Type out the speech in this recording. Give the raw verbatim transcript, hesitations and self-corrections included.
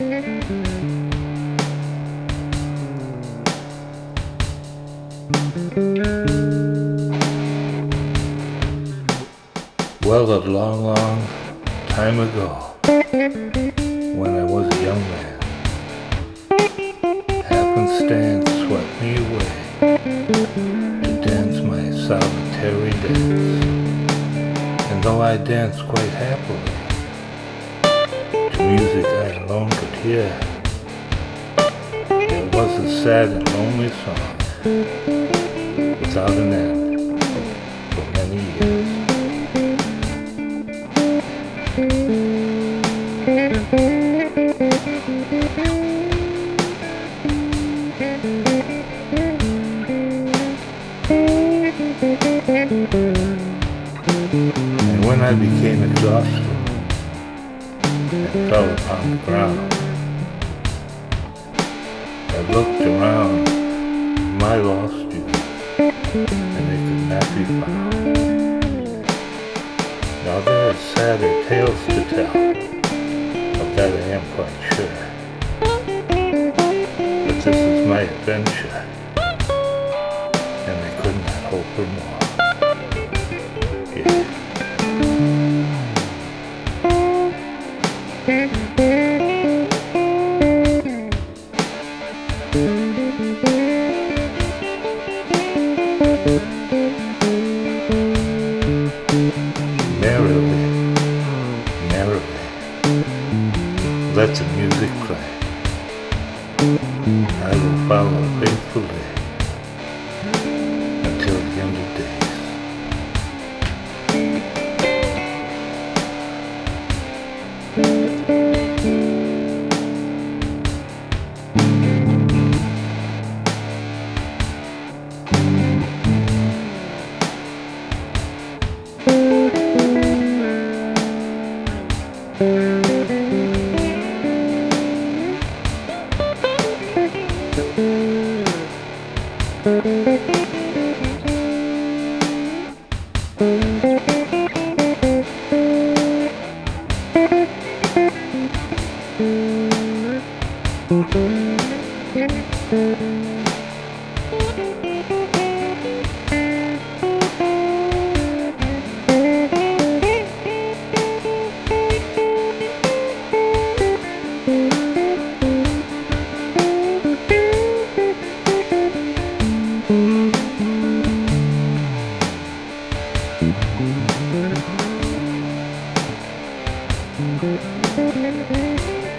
Well, a long, long time ago, when I was a young man, happenstance swept me away to dance my solitary dance. And though I danced quite happily to music I alone could hear, it was a sad and lonely song without an end for many years. And when I became exhausted and fell upon the ground, I looked around my lost youth, and they could not be found. Now there are sadder tales to tell, of that I am quite sure, but this is my adventure, and I could not hope for more. Yeah. Merrily, merrily, let the music play. I will follow faithfully until the end of days. Thank you.